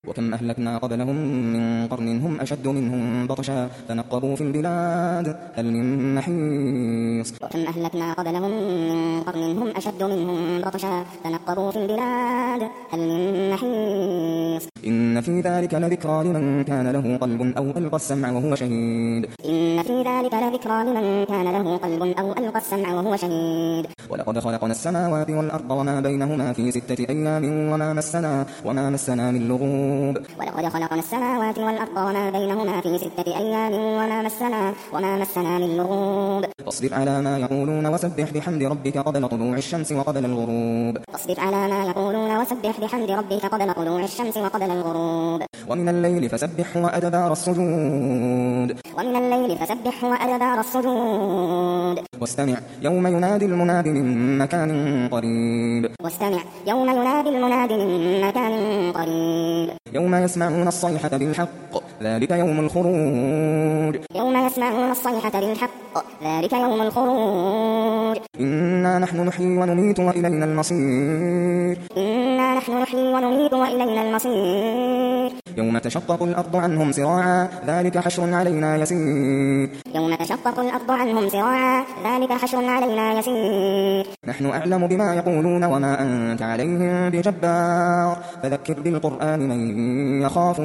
وكم أهلكنا قبلهم من قرن هم أشد منهم بطشا فنقبوا في البلاد هل من محيص. وكم أهلكنا قبلهم من قرن هم أشد منهم بطشا فنقبوا في البلاد هل من محيص. إن في ذلك لذكرى لمن كان له قلب أو ألقى السمع وهو شهيد. إن في ذلك لذكرى لمن كان له قلب أو ألقى السمع وهو شهيد. ولقد خلقنا السماوات والأرض وما بينهما في 6 أيام وما مسنا من لغوب. ولقد خلقنا السماوات والأرض وما بينهما في 6 أيام وما مسنا من لغوب. فاصبر على ما يقولون وسبح بحمد ربك قبل طلوع الشمس وقبل الغروب. فاصبر على ما يقولون وسبح بحمد ربك قبل طلوع الشمس وقبل الغروب. ومن الليل فسبحه وأدبار السجود. ومن الليل فسبحه وأدبار السجود. واستمع يوم ينادي المناد من مكان قريب. واستمع يوم ينادي المناد من مكان قريب. يوم يسمعون الصيحة بالحق ذلك يوم الخروج. يوم يسمعون الصيحة بالحق ذلك يوم الخروج. إنا نحن نحيي ونميت وإلينا المصير. إنا نحن نحيي ونميت وإلينا المصير. يوم تشقق الأرض عنهم سراعا ذلك حشر علينا يسير. يوم تشقق الأرض عنهم سراعا ذلك حشر علينا يسير. نحن أعلم بما يقولون وما أنت عليهم بجبار فذكر بالقرآن من يخاف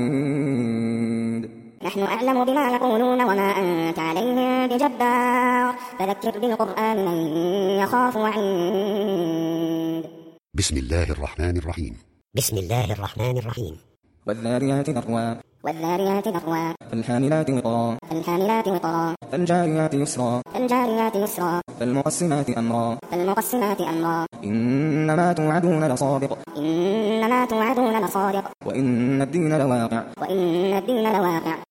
وعيد. نحن أعلم بما يقولون وما أنت عليهم بجبار فذكر بالقرآن من يخاف وعيد. بسم الله الرحمن الرحيم. بسم الله الرحمن الرحيم. والذاريات ذروا. والذاريات ذروا. فالحاملات وقرا. فالحاملات وقرا. فالجاريات يسرا. فالجاريات يسرا. فالمقسمات أمرا. فالمقسمات أمرا. إنما توعدون لصادق. إنما توعدون لصادق. وإن الدين لواقع. وإن الدين لواقع.